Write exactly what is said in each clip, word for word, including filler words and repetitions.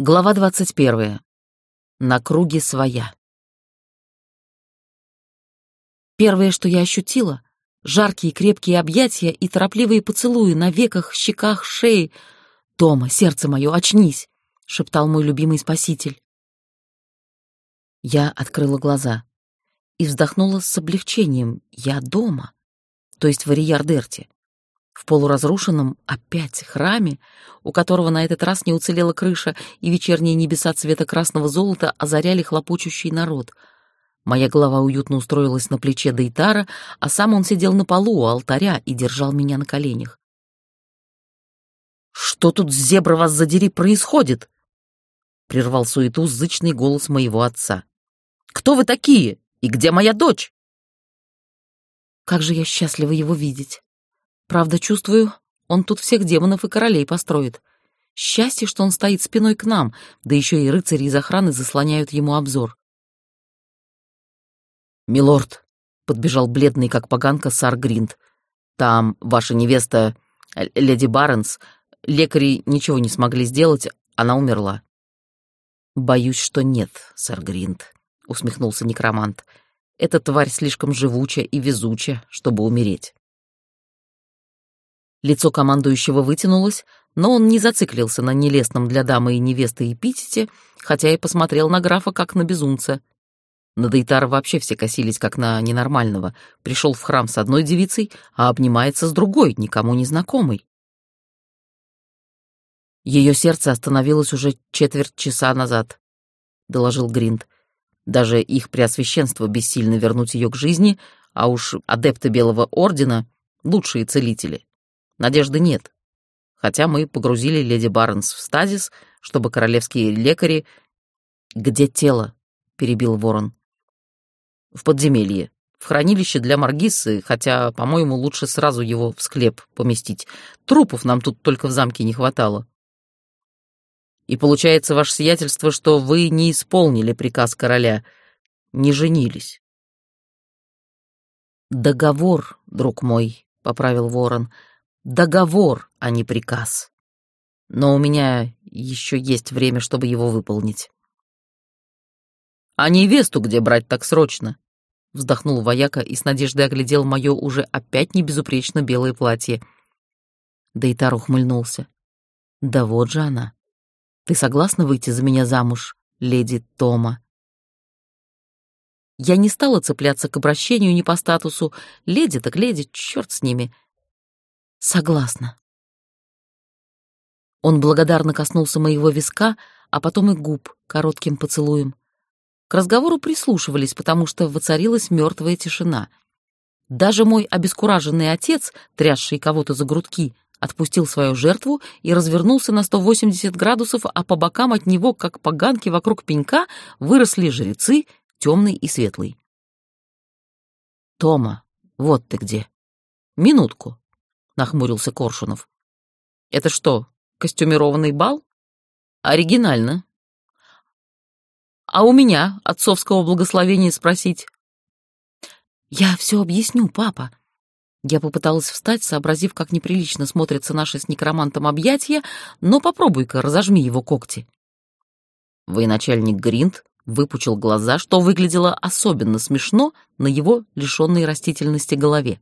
Глава двадцать первая. На круге своя. Первое, что я ощутила — жаркие крепкие объятия и торопливые поцелуи на веках, щеках, шее. «Тома, сердце мое, очнись!» — шептал мой любимый спаситель. Я открыла глаза и вздохнула с облегчением. Я дома, то есть в Ариярдерте, в полуразрушенном опять храме, у которого на этот раз не уцелела крыша, и вечерние небеса цвета красного золота озаряли хлопочущий народ. Моя голова уютно устроилась на плече Дейтара, а сам он сидел на полу у алтаря и держал меня на коленях. «Что тут, зебра, вас задери, происходит?» — прервал суету зычный голос моего отца. «Кто вы такие? И где моя дочь?» Как же я счастлива его видеть. Правда, чувствую, он тут всех демонов и королей построит. Счастье, что он стоит спиной к нам, да еще и рыцари из охраны заслоняют ему обзор. «Милорд», — подбежал бледный, как поганка, сар Гринд, — «там ваша невеста, леди Барнс, лекари ничего не смогли сделать, она умерла». «Боюсь, что нет, сэр Гринд», — усмехнулся некромант. «Эта тварь слишком живуча и везуча, чтобы умереть». Лицо командующего вытянулось, но он не зациклился на нелестном для дамы и невесты эпитете, хотя и посмотрел на графа как на безумца. На Дейтара вообще все косились как на ненормального. Пришел в храм с одной девицей, а обнимается с другой, никому не знакомой. «Ее сердце остановилось уже четверть часа назад», — доложил Гринд. «Даже их преосвященство бессильно вернуть ее к жизни, а уж адепты Белого Ордена — лучшие целители. Надежды нет, хотя мы погрузили леди Барнс в стазис, чтобы королевские лекари...» «Где тело?» — перебил ворон. «В подземелье, в хранилище для Маргиссы, хотя, по-моему, лучше сразу его в склеп поместить. Трупов нам тут только в замке не хватало». «И получается, ваше сиятельство, что вы не исполнили приказ короля, не женились». «Договор, друг мой», — поправил ворон, — «договор, а не приказ. Но у меня еще есть время, чтобы его выполнить». «А невесту где брать так срочно?» — вздохнул вояка и с надеждой оглядел мое уже опять не безупречно белое платье. Дейтар ухмыльнулся. «Да вот же она. Ты согласна выйти за меня замуж, леди Тома?» Я не стала цепляться к обращению не по статусу. Леди так леди, черт с ними. «Согласна». Он благодарно коснулся моего виска, а потом и губ коротким поцелуем. К разговору прислушивались, потому что воцарилась мертвая тишина. Даже мой обескураженный отец, трясший кого-то за грудки, отпустил свою жертву и развернулся на сто восемьдесят градусов, а по бокам от него, как поганки вокруг пенька, выросли жрецы, темный и светлый. «Тома, вот ты где. Минутку», — нахмурился Коршунов. «Это что, костюмированный бал? Оригинально. А у меня отцовского благословения спросить?» «Я все объясню, папа». Я попыталась встать, сообразив, как неприлично смотрятся наши с некромантом объятия, но попробуй-ка разожми его когти. Военачальник Гринд выпучил глаза, что выглядело особенно смешно на его лишенной растительности голове.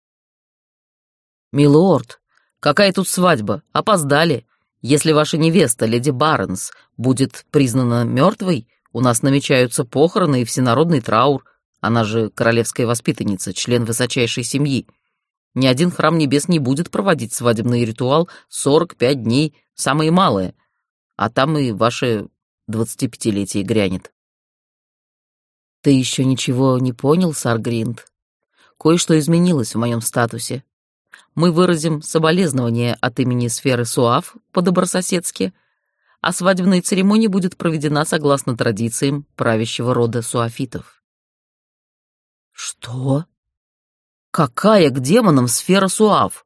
«Милорд, какая тут свадьба? Опоздали. Если ваша невеста, леди Барнс, будет признана мертвой, у нас намечаются похороны и всенародный траур. Она же королевская воспитанница, член высочайшей семьи. Ни один храм небес не будет проводить свадебный ритуал сорок пять дней, самое малое. А там и ваше двадцатипятилетие грянет». «Ты еще ничего не понял, сар Гринд? Кое-что изменилось в моем статусе. Мы выразим соболезнования от имени сферы Суав по-добрососедски, а свадебная церемония будет проведена согласно традициям правящего рода суафитов». «Что? Какая к демонам сфера Суав?»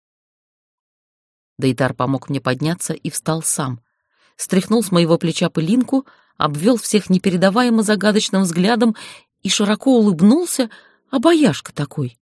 Дейтар помог мне подняться и встал сам, стряхнул с моего плеча пылинку, обвел всех непередаваемо загадочным взглядом и широко улыбнулся, обаяшка такой.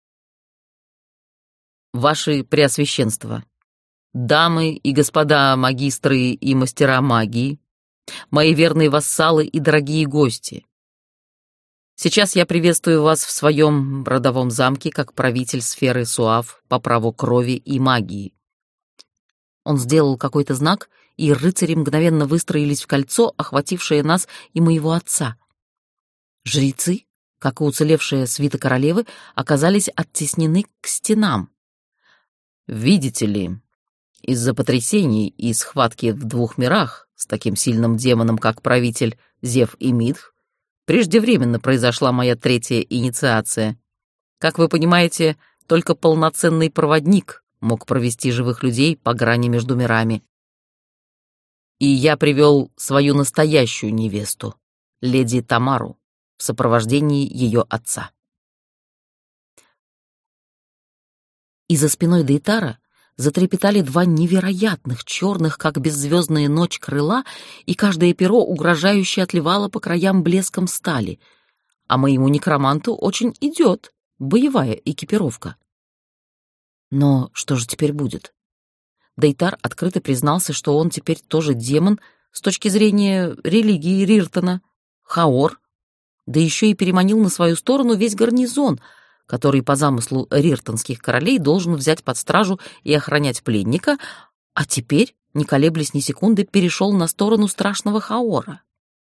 «Ваше Преосвященство, дамы и господа магистры и мастера магии, мои верные вассалы и дорогие гости. Сейчас я приветствую вас в своем родовом замке как правитель сферы Суав по праву крови и магии». Он сделал какой-то знак, и рыцари мгновенно выстроились в кольцо, охватившее нас и моего отца. Жрецы, как и уцелевшая свита королевы, оказались оттеснены к стенам. «Видите ли, из-за потрясений и схватки в двух мирах с таким сильным демоном, как правитель Зев и Мидх, преждевременно произошла моя третья инициация. Как вы понимаете, только полноценный проводник мог провести живых людей по грани между мирами. И я привел свою настоящую невесту, леди Тамару, в сопровождении ее отца». И за спиной Дейтара затрепетали два невероятных черных, как беззвездная ночь, крыла, и каждое перо угрожающе отливало по краям блеском стали. А моему некроманту очень идет боевая экипировка. Но что же теперь будет? Дейтар открыто признался, что он теперь тоже демон с точки зрения религии Риртона, Хаор, да еще и переманил на свою сторону весь гарнизон, который по замыслу риртонских королей должен взять под стражу и охранять пленника, а теперь, не колеблясь ни секунды, перешел на сторону страшного Хаора.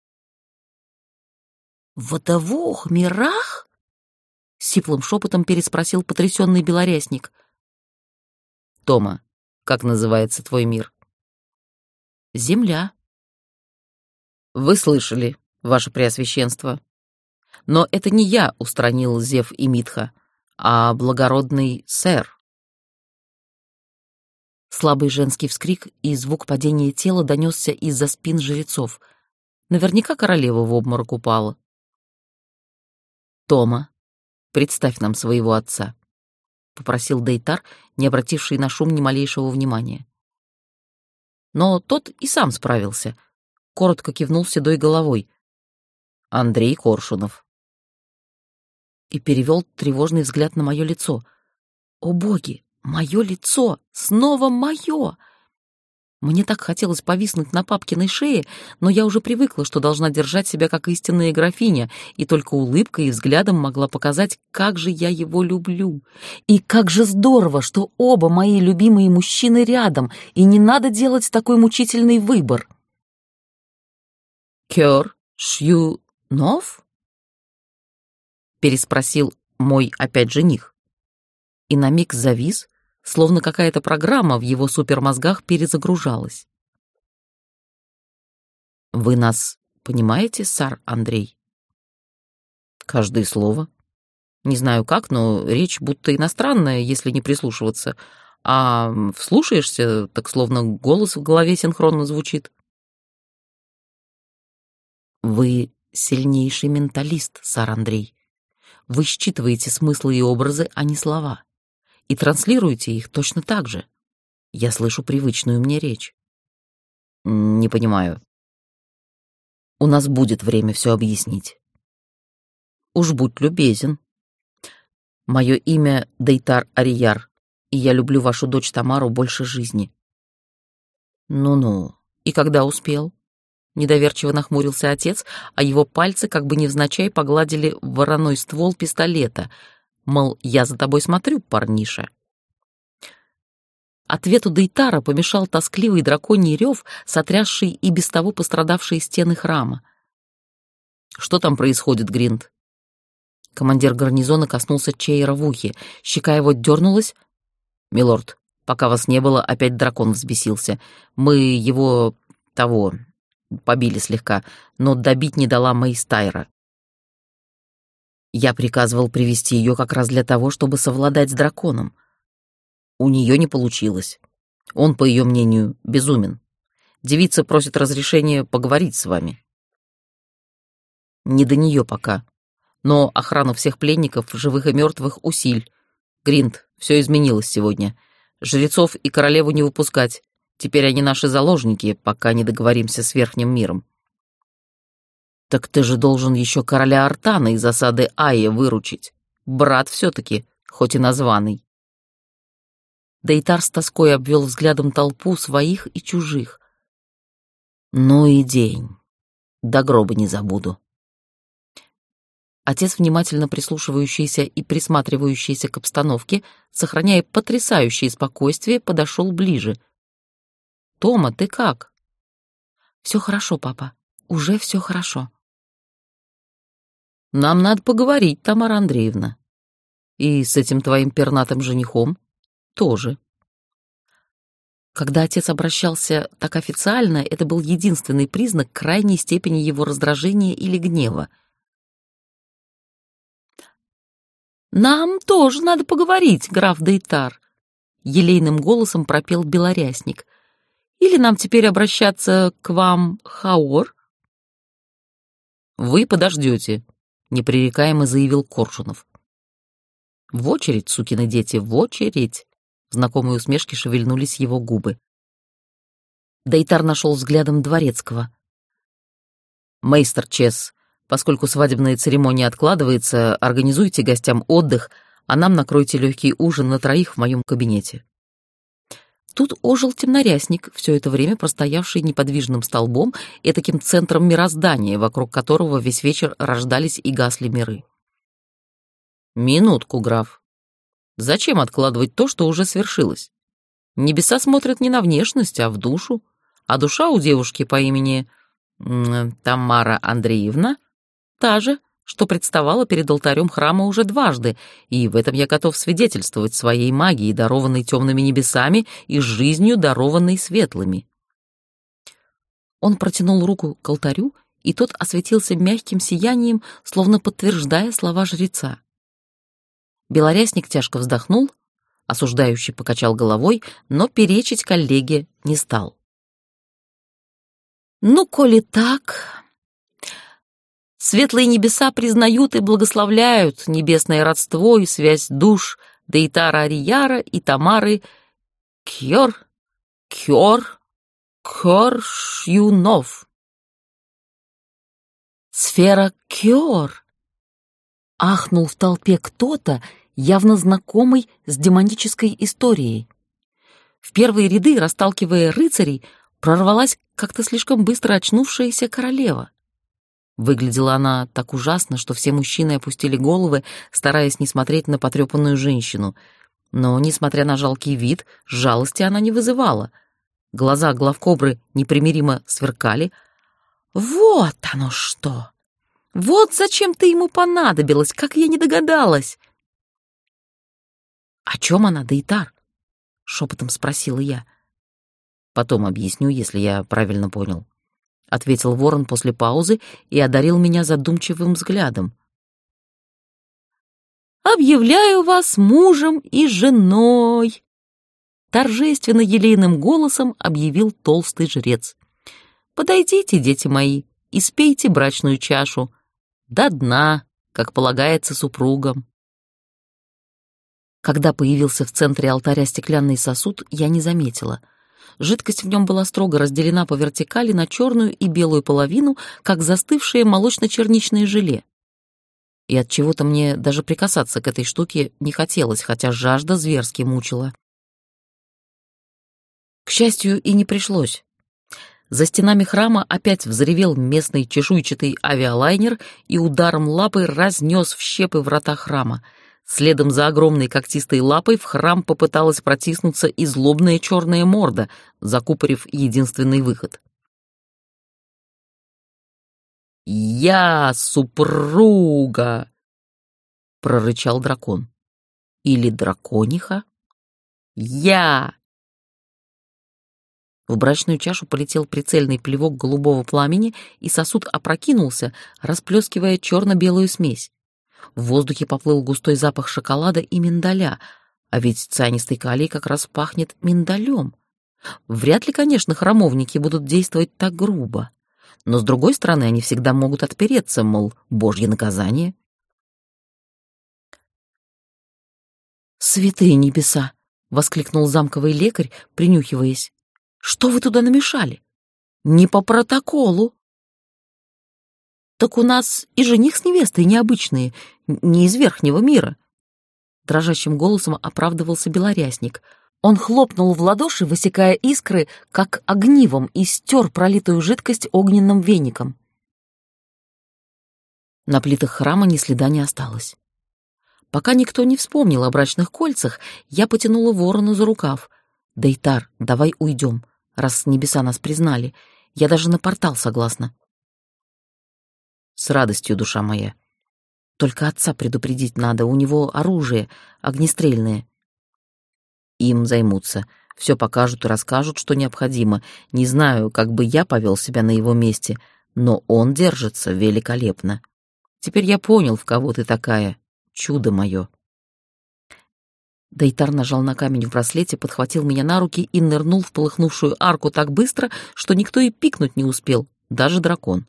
«В двух мирах?» — сиплым шепотом переспросил потрясенный белорясник. «Тома, как называется твой мир?» «Земля». «Вы слышали, ваше преосвященство. Но это не я устранил Зев и Мидха, а благородный сэр». Слабый женский вскрик и звук падения тела донесся из-за спин жрецов. Наверняка королева в обморок упала. «Тома, представь нам своего отца», — попросил Дейтар, не обративший на шум ни малейшего внимания. Но тот и сам справился, коротко кивнул седой головой. «Андрей Коршунов». И перевел тревожный взгляд на мое лицо. «О боги, мое лицо! Снова мое!» Мне так хотелось повиснуть на папкиной шее, но я уже привыкла, что должна держать себя как истинная графиня, и только улыбкой и взглядом могла показать, как же я его люблю. И как же здорово, что оба мои любимые мужчины рядом, и не надо делать такой мучительный выбор. «Кёр Шью Нов?» — переспросил мой опять жених. И на миг завис, словно какая-то программа в его супермозгах перезагружалась. «Вы нас понимаете, сар Андрей?» «Каждое слово. Не знаю как, но речь будто иностранная, если не прислушиваться. А вслушаешься, так словно голос в голове синхронно звучит». «Вы сильнейший менталист, сар Андрей. Вы считываете смыслы и образы, а не слова. И транслируете их точно так же. Я слышу привычную мне речь». «Не понимаю». «У нас будет время все объяснить». «Уж будь любезен. Мое имя Дейтар Арияр, и я люблю вашу дочь Тамару больше жизни». «Ну-ну, и когда успел?» Недоверчиво нахмурился отец, а его пальцы как бы невзначай погладили вороной ствол пистолета, мол, я за тобой смотрю, парниша. Ответу Дейтара помешал тоскливый драконий рев, сотрясший и без того пострадавшие стены храма. «Что там происходит, Гринд?» Командир гарнизона коснулся Чейра в ухе, щека его дернулась. «Милорд, пока вас не было, опять дракон взбесился. Мы его... того... побили слегка, но добить не дала Мейстайра. Я приказывал привести ее как раз для того, чтобы совладать с драконом. У нее не получилось. Он, по ее мнению, безумен. Девица просит разрешения поговорить с вами». «Не до нее пока. Но охрану всех пленников, живых и мертвых, усиль. Гринд, все изменилось сегодня. Жрецов и королеву не выпускать. Теперь они наши заложники, пока не договоримся с Верхним миром». «Так ты же должен еще короля Артана из осады Айя выручить. Брат все-таки, хоть и названный». Дейтар с тоской обвел взглядом толпу своих и чужих. Ну и день. До гроба не забуду. Отец, внимательно прислушивающийся и присматривающийся к обстановке, сохраняя потрясающее спокойствие, подошел ближе. «Тома, ты как?» «Все хорошо, папа. Уже все хорошо». «Нам надо поговорить, Тамара Андреевна. И с этим твоим пернатым женихом тоже». Когда отец обращался так официально, это был единственный признак крайней степени его раздражения или гнева. «Нам тоже надо поговорить, граф Дейтар», — елейным голосом пропел Белорясник. «Или нам теперь обращаться к вам, Хаор?» «Вы подождете», — непререкаемо заявил Коршунов. «В очередь, сукины дети, в очередь!» В знакомой усмешке шевельнулись его губы. Дейтар нашел взглядом дворецкого. «Мейстер Чес, поскольку свадебная церемония откладывается, организуйте гостям отдых, а нам накройте легкий ужин на троих в моем кабинете». Тут ожил темнорясник, все это время простоявший неподвижным столбом и таким центром мироздания, вокруг которого весь вечер рождались и гасли миры. «Минутку, граф. Зачем откладывать то, что уже свершилось? Небеса смотрят не на внешность, а в душу, а душа у девушки по имени м, Тамара Андреевна та же, что представала перед алтарем храма уже дважды, и в этом я готов свидетельствовать своей магией, дарованной темными небесами, и жизнью, дарованной светлыми». Он протянул руку к алтарю, и тот осветился мягким сиянием, словно подтверждая слова жреца. Белорясник тяжко вздохнул, осуждающий покачал головой, но перечить коллеге не стал. «Ну, коли так, светлые небеса признают и благословляют небесное родство и связь душ Дейтара Арияра и Тамары Кьор, Кьор, Коршюнов». «Сфера Кьор!» — ахнул в толпе кто-то, явно знакомый с демонической историей. В первые ряды, расталкивая рыцарей, прорвалась как-то слишком быстро очнувшаяся королева. Выглядела она так ужасно, что все мужчины опустили головы, стараясь не смотреть на потрепанную женщину. Но, несмотря на жалкий вид, жалости она не вызывала. Глаза главкобры непримиримо сверкали. «Вот оно что! Вот зачем ты ему понадобилась, как я не догадалась!» «О чем она, Дейтар?» — шепотом спросила я. «Потом объясню, если я правильно понял», — ответил ворон после паузы и одарил меня задумчивым взглядом. «Объявляю вас мужем и женой!» Торжественно елейным голосом объявил толстый жрец. «Подойдите, дети мои, и спейте брачную чашу до дна, как полагается супругам». Когда появился в центре алтаря стеклянный сосуд, я не заметила. Жидкость в нем была строго разделена по вертикали на черную и белую половину, как застывшее молочно-черничное желе. И от чего-то мне даже прикасаться к этой штуке не хотелось, хотя жажда зверски мучила. К счастью, и не пришлось. За стенами храма опять взревел местный чешуйчатый авиалайнер и ударом лапы разнес в щепы врата храма. Следом за огромной когтистой лапой в храм попыталась протиснуться и злобная черная морда, закупорив единственный выход. «Я супруга!» — прорычал дракон. Или дракониха? «Я!» В брачную чашу полетел прицельный плевок голубого пламени, и сосуд опрокинулся, расплескивая черно-белую смесь. В воздухе поплыл густой запах шоколада и миндаля, а ведь цианистый калий как раз пахнет миндалем. Вряд ли, конечно, храмовники будут действовать так грубо. Но, с другой стороны, они всегда могут отпереться, мол, божье наказание. «Святые небеса!» — воскликнул замковый лекарь, принюхиваясь. «Что вы туда намешали? Не по протоколу!» «Так у нас и жених с невестой необычные, не из верхнего мира», — дрожащим голосом оправдывался Белорясник. Он хлопнул в ладоши, высекая искры, как огнивом, и стер пролитую жидкость огненным веником. На плитах храма ни следа не осталось. Пока никто не вспомнил о брачных кольцах, я потянула ворона за рукав. «Дейтар, давай уйдем, раз небеса нас признали. Я даже на портал согласна». «С радостью, душа моя. Только отца предупредить надо, у него оружие огнестрельное». «Им займутся, все покажут и расскажут, что необходимо. Не знаю, как бы я повел себя на его месте, но он держится великолепно. Теперь я понял, в кого ты такая. Чудо мое». Дейтар нажал на камень в браслете, подхватил меня на руки и нырнул в полыхнувшую арку так быстро, что никто и пикнуть не успел, даже дракон.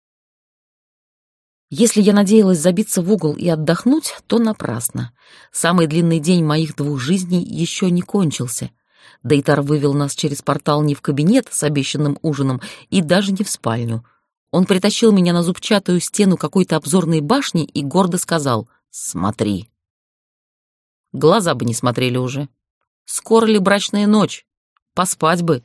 Если я надеялась забиться в угол и отдохнуть, то напрасно. Самый длинный день моих двух жизней еще не кончился. Дейтар вывел нас через портал не в кабинет с обещанным ужином и даже не в спальню. Он притащил меня на зубчатую стену какой-то обзорной башни и гордо сказал: «Смотри». Глаза бы не смотрели уже. Скоро ли брачная ночь? Поспать бы.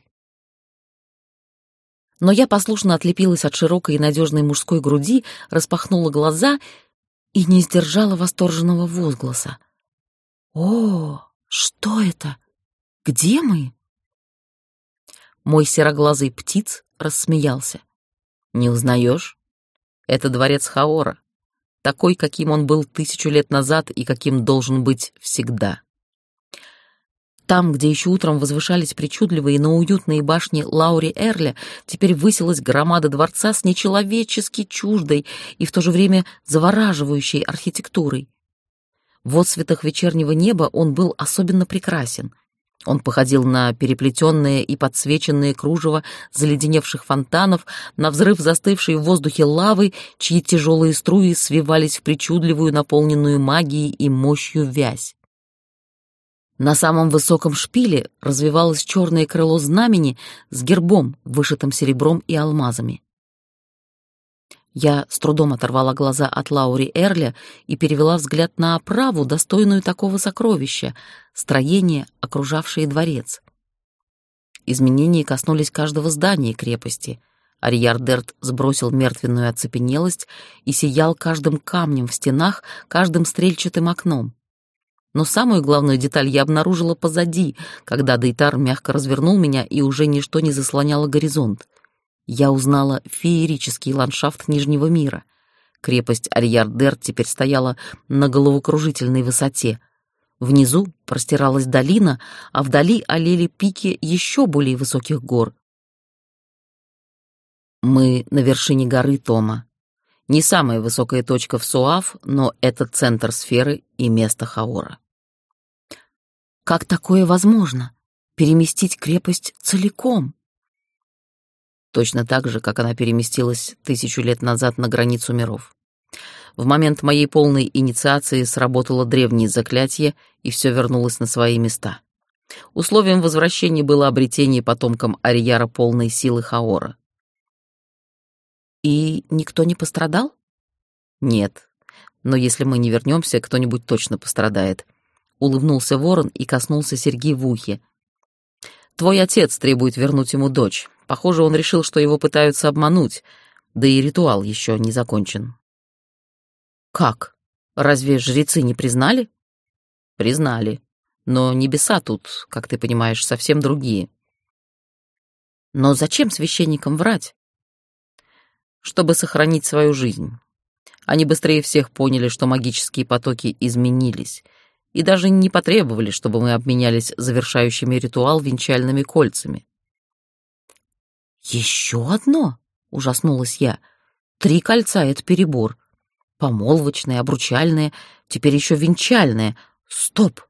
Но я послушно отлепилась от широкой и надежной мужской груди, распахнула глаза и не сдержала восторженного возгласа. «О, что это? Где мы?» Мой сероглазый птиц рассмеялся. «Не узнаешь? Это дворец Хаора, такой, каким он был тысячу лет назад и каким должен быть всегда. Там, где еще утром возвышались причудливые, но уютные башни Лаури Эрля, теперь высилась громада дворца с нечеловечески чуждой и в то же время завораживающей архитектурой. В отсветах вечернего неба он был особенно прекрасен. Он походил на переплетенное и подсвеченное кружево заледеневших фонтанов, на взрыв застывшей в воздухе лавы, чьи тяжелые струи свивались в причудливую, наполненную магией и мощью вязь. На самом высоком шпиле развивалось черное крыло знамени с гербом, вышитым серебром и алмазами. Я с трудом оторвала глаза от Лаури Эрля и перевела взгляд на оправу, достойную такого сокровища, строение, окружавшее дворец. Изменения коснулись каждого здания крепости. Арьярдерт сбросил мертвенную оцепенелость и сиял каждым камнем в стенах, каждым стрельчатым окном. Но самую главную деталь я обнаружила позади, когда Дейтар мягко развернул меня, и уже ничто не заслоняло горизонт. Я узнала феерический ландшафт Нижнего мира. Крепость Арьярдерт теперь стояла на головокружительной высоте. Внизу простиралась долина, а вдали олели пики еще более высоких гор. Мы на вершине горы Тома. Не самая высокая точка в Суав, но это центр сферы и место Хаора. Как такое возможно? Переместить крепость целиком? Точно так же, как она переместилась тысячу лет назад на границу миров. В момент моей полной инициации сработало древнее заклятие, и все вернулось на свои места. Условием возвращения было обретение потомкам Арьяра полной силы Хаора. И никто не пострадал? Нет. Но если мы не вернемся, кто-нибудь точно пострадает. Улыбнулся ворон и коснулся серьги в ухе. Твой отец требует вернуть ему дочь. Похоже, он решил, что его пытаются обмануть, да и ритуал еще не закончен. Как? Разве жрецы не признали? Признали. Но небеса тут, как ты понимаешь, совсем другие. Но зачем священникам врать? Чтобы сохранить свою жизнь. Они быстрее всех поняли, что магические потоки изменились, и даже не потребовали, чтобы мы обменялись завершающими ритуал венчальными кольцами. «Еще одно?» — ужаснулась я. «Три кольца — это перебор. Помолвочное, обручальное, теперь еще венчальное. Стоп!»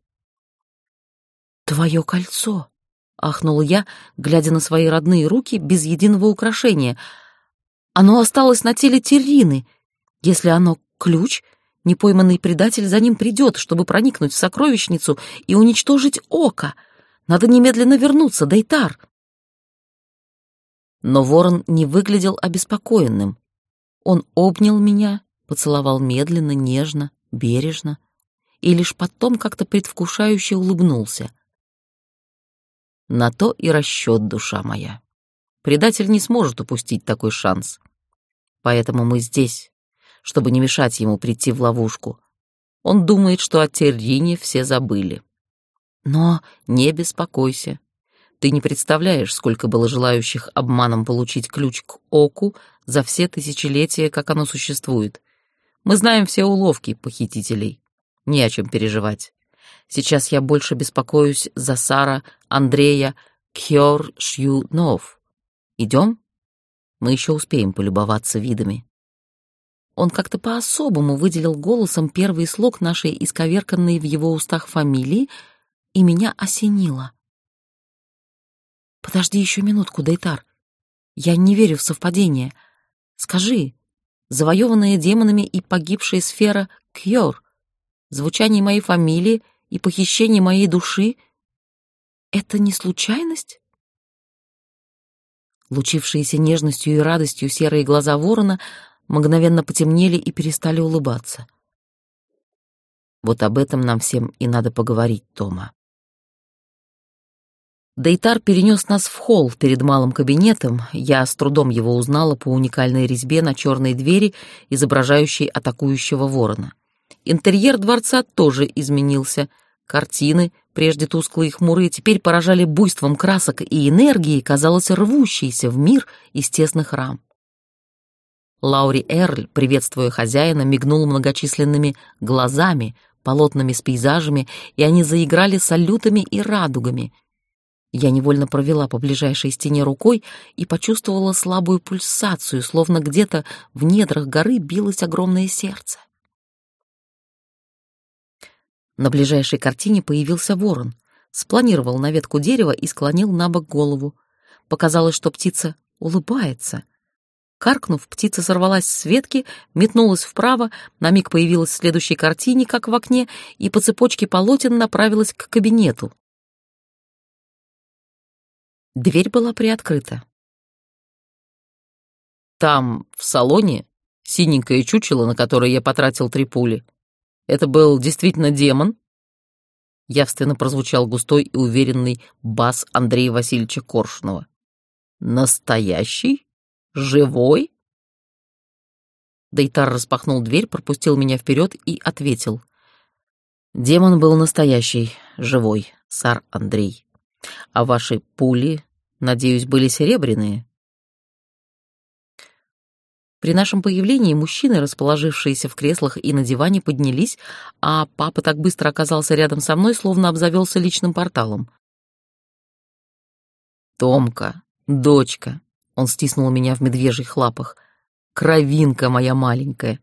«Твое кольцо!» — ахнула я, глядя на свои родные руки без единого украшения. «Оно осталось на теле Террины. Если оно ключ, непойманный предатель за ним придет, чтобы проникнуть в сокровищницу и уничтожить око. Надо немедленно вернуться, Дейтар!» Но ворон не выглядел обеспокоенным. Он обнял меня, поцеловал медленно, нежно, бережно и лишь потом как-то предвкушающе улыбнулся. На то и расчет, душа моя. Предатель не сможет упустить такой шанс. Поэтому мы здесь, чтобы не мешать ему прийти в ловушку. Он думает, что о Террине все забыли. Но не беспокойся. Ты не представляешь, сколько было желающих обманом получить ключ к Оку за все тысячелетия, как оно существует. Мы знаем все уловки похитителей. Не о чем переживать. Сейчас я больше беспокоюсь за Сара Андрея Кхёр-Шью-Нов. Идем? Мы еще успеем полюбоваться видами. Он как-то по-особому выделил голосом первый слог нашей исковерканной в его устах фамилии, и меня осенило. «Подожди еще минутку, Дейтар. Я не верю в совпадение. Скажи, завоеванная демонами и погибшая сфера Кьор, звучание моей фамилии и похищение моей души — это не случайность?» Лучившиеся нежностью и радостью серые глаза ворона мгновенно потемнели и перестали улыбаться. Вот об этом нам всем и надо поговорить, Тома. Дейтар перенес нас в холл перед малым кабинетом. Я с трудом его узнала по уникальной резьбе на черной двери, изображающей атакующего ворона. Интерьер дворца тоже изменился. Картины, прежде тусклые и хмурые, теперь поражали буйством красок и энергией, казалось, рвущейся в мир из тесных рам. Лаури Эрль, приветствуя хозяина, мигнул многочисленными глазами, полотнами с пейзажами, и они заиграли салютами и радугами. Я невольно провела по ближайшей стене рукой и почувствовала слабую пульсацию, словно где-то в недрах горы билось огромное сердце. На ближайшей картине появился ворон, спланировал на ветку дерева и склонил на бок голову. Показалось, что птица улыбается. Каркнув, птица сорвалась с ветки, метнулась вправо, на миг появилась в следующей картине, как в окне, и по цепочке полотен направилась к кабинету. Дверь была приоткрыта. Там, в салоне, синенькое чучело, на которое я потратил три пули. Это был действительно демон? Явственно прозвучал густой и уверенный бас Андрея Васильевича Коршунова. Настоящий? Живой? Дейтар распахнул дверь, пропустил меня вперед и ответил. Демон был настоящий, живой, сар Андрей. А ваши пули, надеюсь, были серебряные? При нашем появлении мужчины, расположившиеся в креслах и на диване, поднялись, а папа так быстро оказался рядом со мной, словно обзавелся личным порталом. «Томка, дочка», — он стиснул меня в медвежьих лапах, — «кровинка моя маленькая».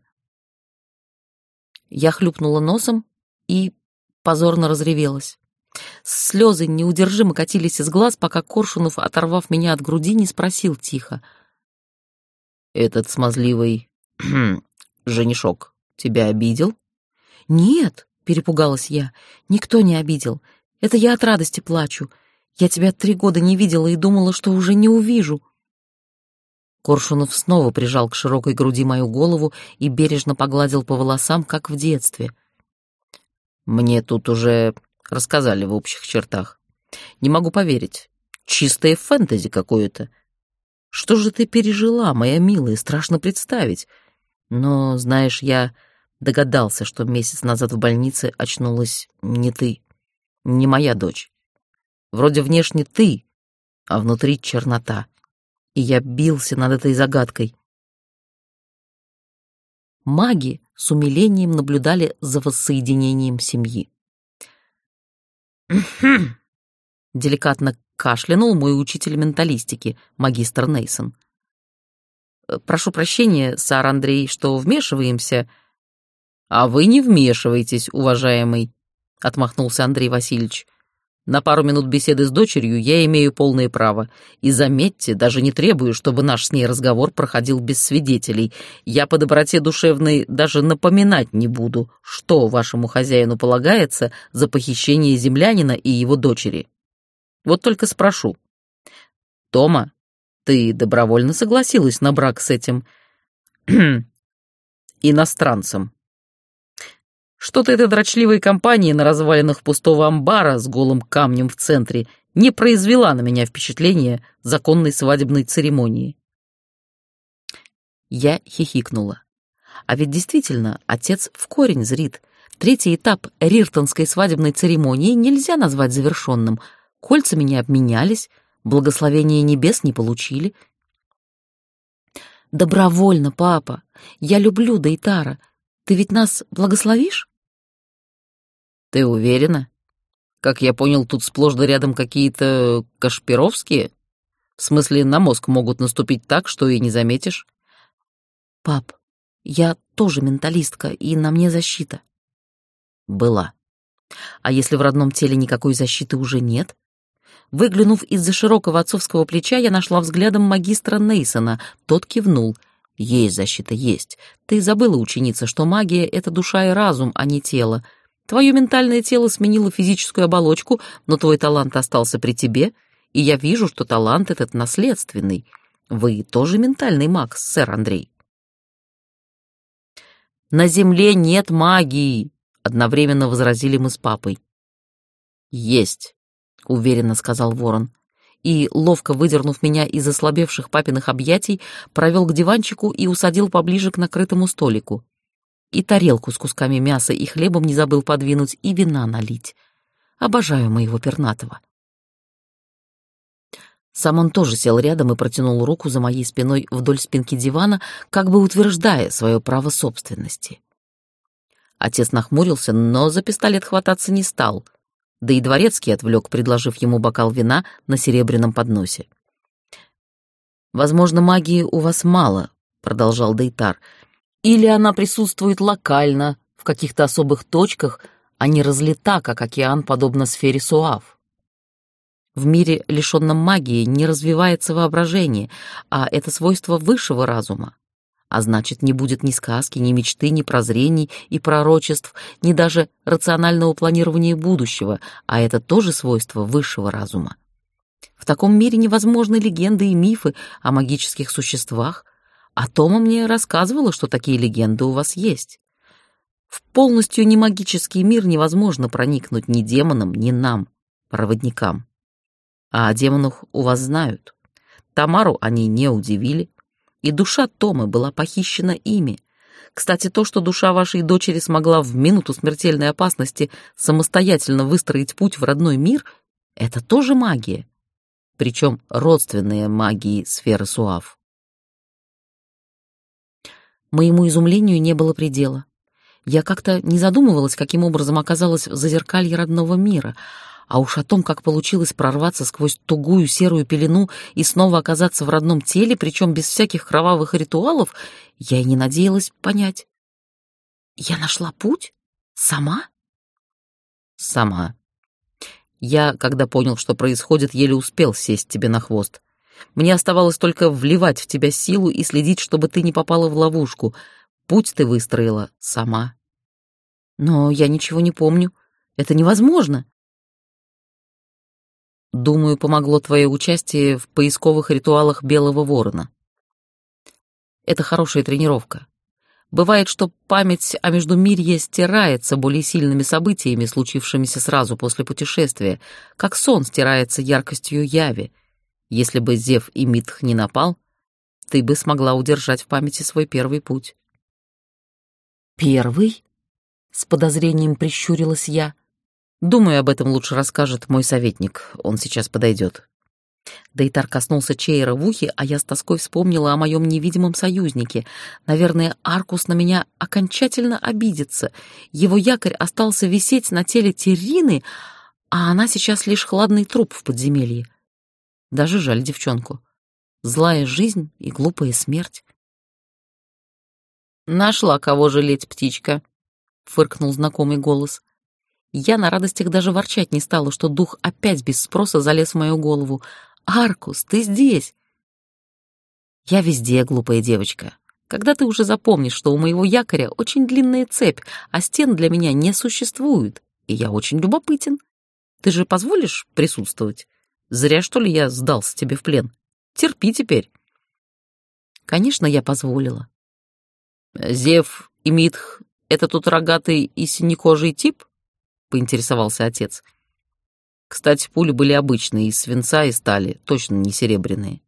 Я хлюпнула носом и позорно разревелась. Слезы неудержимо катились из глаз, пока Коршунов, оторвав меня от груди, не спросил тихо. «Этот смазливый женишок тебя обидел?» «Нет», — перепугалась я, — «никто не обидел. Это я от радости плачу. Я тебя три года не видела и думала, что уже не увижу». Коршунов снова прижал к широкой груди мою голову и бережно погладил по волосам, как в детстве. «Мне тут уже рассказали в общих чертах. Не могу поверить. Чистое фэнтези какое-то. Что же ты пережила, моя милая, страшно представить. Но, знаешь, я догадался, что месяц назад в больнице очнулась не ты, не моя дочь. Вроде внешне ты, а внутри чернота. И я бился над этой загадкой». Маги с умилением наблюдали за воссоединением семьи. Деликатно кашлянул мой учитель менталистики, магистр Нейсон. «Прошу прощения, сар Андрей, что вмешиваемся». «А вы не вмешивайтесь, уважаемый», — отмахнулся Андрей Васильевич. «На пару минут беседы с дочерью я имею полное право. И заметьте, даже не требую, чтобы наш с ней разговор проходил без свидетелей. Я по доброте душевной даже напоминать не буду, что вашему хозяину полагается за похищение землянина и его дочери. Вот только спрошу. Тома, ты добровольно согласилась на брак с этим иностранцем? Что-то эта дрочливая компания на развалинах пустого амбара с голым камнем в центре не произвела на меня впечатление законной свадебной церемонии. Я хихикнула. А ведь действительно, отец в корень зрит. Третий этап риртонской свадебной церемонии нельзя назвать завершенным. Кольцами не обменялись, благословения небес не получили. Добровольно, папа. Я люблю Дейтара. Ты ведь нас благословишь? Ты уверена? Как я понял, тут сплошь да рядом какие-то кашпировские. В смысле, на мозг могут наступить так, что и не заметишь. Пап, я тоже менталистка, и на мне защита. Была. А если в родном теле никакой защиты уже нет? Выглянув из-за широкого отцовского плеча, я нашла взглядом магистра Нейсона. Тот кивнул. Есть защита, есть. Ты забыла, ученица, что магия — это душа и разум, а не тело. Твое ментальное тело сменило физическую оболочку, но твой талант остался при тебе, и я вижу, что талант этот наследственный. Вы тоже ментальный маг, сэр Андрей. «На земле нет магии!» — одновременно возразили мы с папой. «Есть», — уверенно сказал ворон, и, ловко выдернув меня из ослабевших папиных объятий, провел к диванчику и усадил поближе к накрытому столику. И тарелку с кусками мяса и хлебом не забыл подвинуть, и вина налить. Обожаю моего пернатого. Сам он тоже сел рядом и протянул руку за моей спиной вдоль спинки дивана, как бы утверждая свое право собственности. Отец нахмурился, но за пистолет хвататься не стал, да и дворецкий отвлек, предложив ему бокал вина на серебряном подносе. «Возможно, магии у вас мало», — продолжал Дейтар, «или она присутствует локально, в каких-то особых точках, а не разлита, как океан, подобно сфере Суав. В мире, лишенном магии, не развивается воображение, а это свойство высшего разума. А значит, не будет ни сказки, ни мечты, ни прозрений и пророчеств, ни даже рационального планирования будущего, а это тоже свойство высшего разума. В таком мире невозможны легенды и мифы о магических существах, а Тома мне рассказывала, что такие легенды у вас есть. В полностью немагический мир невозможно проникнуть ни демонам, ни нам, проводникам. А о демонах у вас знают. Тамару они не удивили, и душа Томы была похищена ими. Кстати, то, что душа вашей дочери смогла в минуту смертельной опасности самостоятельно выстроить путь в родной мир, это тоже магия, причем родственная магии сферы Суав. Моему изумлению не было предела. Я как-то не задумывалась, каким образом оказалась в зазеркалье родного мира, а уж о том, как получилось прорваться сквозь тугую серую пелену и снова оказаться в родном теле, причем без всяких кровавых ритуалов, я и не надеялась понять. Я нашла путь? Сама? Сама. Я, когда понял, что происходит, еле успел сесть тебе на хвост. Мне оставалось только вливать в тебя силу и следить, чтобы ты не попала в ловушку. Путь ты выстроила сама. Но я ничего не помню. Это невозможно. Думаю, помогло твое участие в поисковых ритуалах Белого Ворона. Это хорошая тренировка. Бывает, что память о Междумирье стирается более сильными событиями, случившимися сразу после путешествия, как сон стирается яркостью яви. Если бы Зев и Митх не напал, ты бы смогла удержать в памяти свой первый путь. «Первый?» — с подозрением прищурилась я. «Думаю, об этом лучше расскажет мой советник. Он сейчас подойдет». Дейтар коснулся Чейра в ухе, а я с тоской вспомнила о моем невидимом союзнике. Наверное, Аркус на меня окончательно обидится. Его якорь остался висеть на теле Террины, а она сейчас лишь хладный труп в подземелье. Даже жаль девчонку. Злая жизнь и глупая смерть. «Нашла кого жалеть, птичка», — фыркнул знакомый голос. Я на радостях даже ворчать не стала, что дух опять без спроса залез в мою голову. «Аркус, ты здесь!» «Я везде, глупая девочка. Когда ты уже запомнишь, что у моего якоря очень длинная цепь, а стен для меня не существует, и я очень любопытен. Ты же позволишь присутствовать? Зря, что ли, я сдался тебе в плен? Терпи теперь». Конечно, я позволила. «Зев и Митх — это тот рогатый и синекожий тип?» — поинтересовался отец. Кстати, пули были обычные, из свинца и стали, точно не серебряные.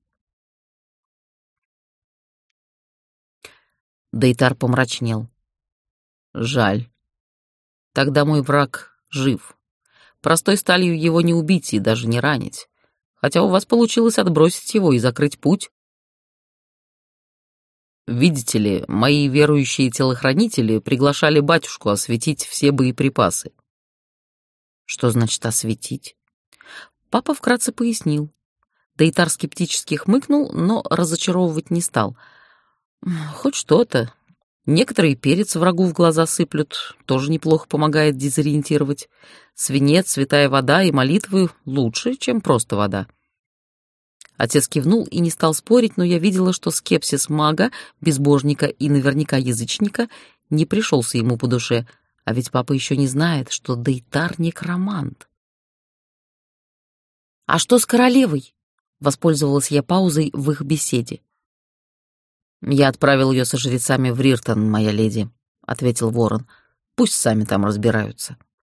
Дейтар помрачнел. Жаль. Тогда мой враг жив. Простой сталью его не убить и даже не ранить. Хотя у вас получилось отбросить его и закрыть путь. Видите ли, мои верующие телохранители приглашали батюшку осветить все боеприпасы. Что значит осветить? Папа вкратце пояснил. Дейтар скептически хмыкнул, но разочаровывать не стал. Хоть что-то. Некоторые перец врагу в глаза сыплют, тоже неплохо помогает дезориентировать. Свинец, святая вода и молитвы лучше, чем просто вода. Отец кивнул и не стал спорить, но я видела, что скепсис мага, безбожника и наверняка язычника не пришелся ему по душе, а ведь папа еще не знает, что Дейтар некромант. «А что с королевой?» — воспользовалась я паузой в их беседе. «Я отправил ее со жрецами в Риртон, моя леди», — ответил ворон. «Пусть сами там разбираются».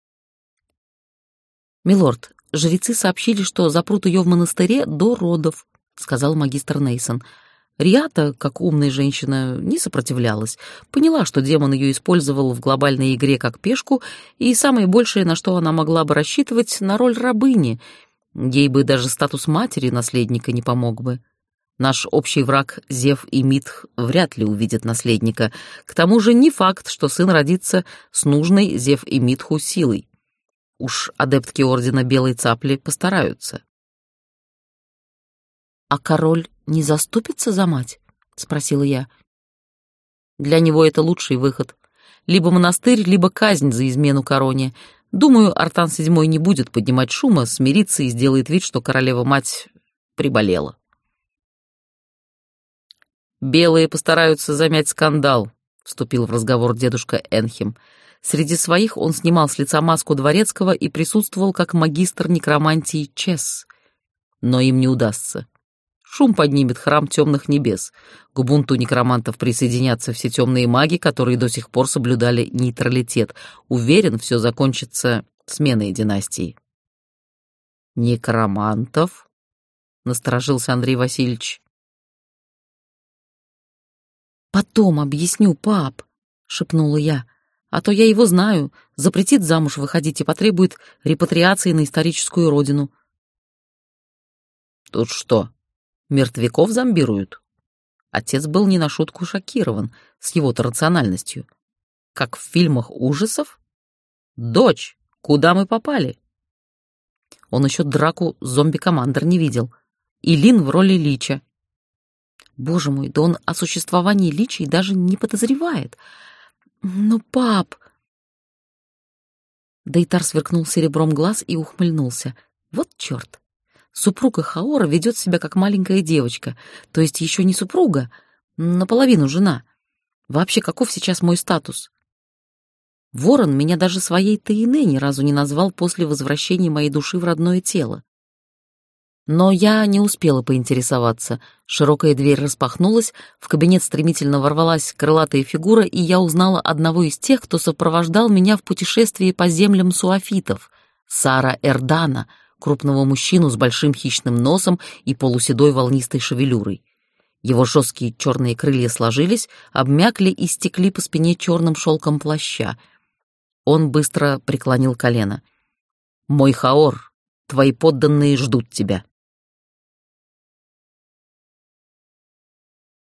«Милорд, жрецы сообщили, что запрут ее в монастыре до родов», — сказал магистр Нейсон. Риата, как умная женщина, не сопротивлялась. Поняла, что демон ее использовал в глобальной игре как пешку, и самое большее, на что она могла бы рассчитывать, на роль рабыни. Ей бы даже статус матери наследника не помог бы. Наш общий враг Зев и Митх вряд ли увидят наследника. К тому же не факт, что сын родится с нужной Зев и Митху силой. Уж адептки Ордена Белой Цапли постараются. «А король не заступится за мать?» — спросила я. «Для него это лучший выход. Либо монастырь, либо казнь за измену короне. Думаю, Артан седьмой не будет поднимать шума, смирится и сделает вид, что королева-мать приболела». «Белые постараются замять скандал», — вступил в разговор дедушка Энхем. Среди своих он снимал с лица маску дворецкого и присутствовал как магистр некромантии Чесс. Но им не удастся. Шум поднимет храм темных небес. К бунту некромантов присоединятся все темные маги, которые до сих пор соблюдали нейтралитет. Уверен, все закончится сменой династии. «Некромантов?» — насторожился Андрей Васильевич. «Потом объясню, пап», — шепнула я, «а то я его знаю, запретит замуж выходить и потребует репатриации на историческую родину». «Тут что, мертвяков зомбируют?» Отец был не на шутку шокирован с его-то рациональностью. «Как в фильмах ужасов? Дочь, куда мы попали?» Он еще драку зомби-командер не видел. И Лин в роли Лича. Боже мой, да он о существовании личий даже не подозревает. Ну, пап... Дейтар сверкнул серебром глаз и ухмыльнулся. Вот черт. Супруга Хаора ведет себя как маленькая девочка, то есть еще не супруга, наполовину жена. Вообще, каков сейчас мой статус? Ворон меня даже своей Таине ни разу не назвал после возвращения моей души в родное тело. Но я не успела поинтересоваться. Широкая дверь распахнулась, в кабинет стремительно ворвалась крылатая фигура, и я узнала одного из тех, кто сопровождал меня в путешествии по землям суафитов, Сара Эрдана, крупного мужчину с большим хищным носом и полуседой волнистой шевелюрой. Его жесткие черные крылья сложились, обмякли и стекли по спине черным шелком плаща. Он быстро преклонил колено. «Мой Хаор, твои подданные ждут тебя».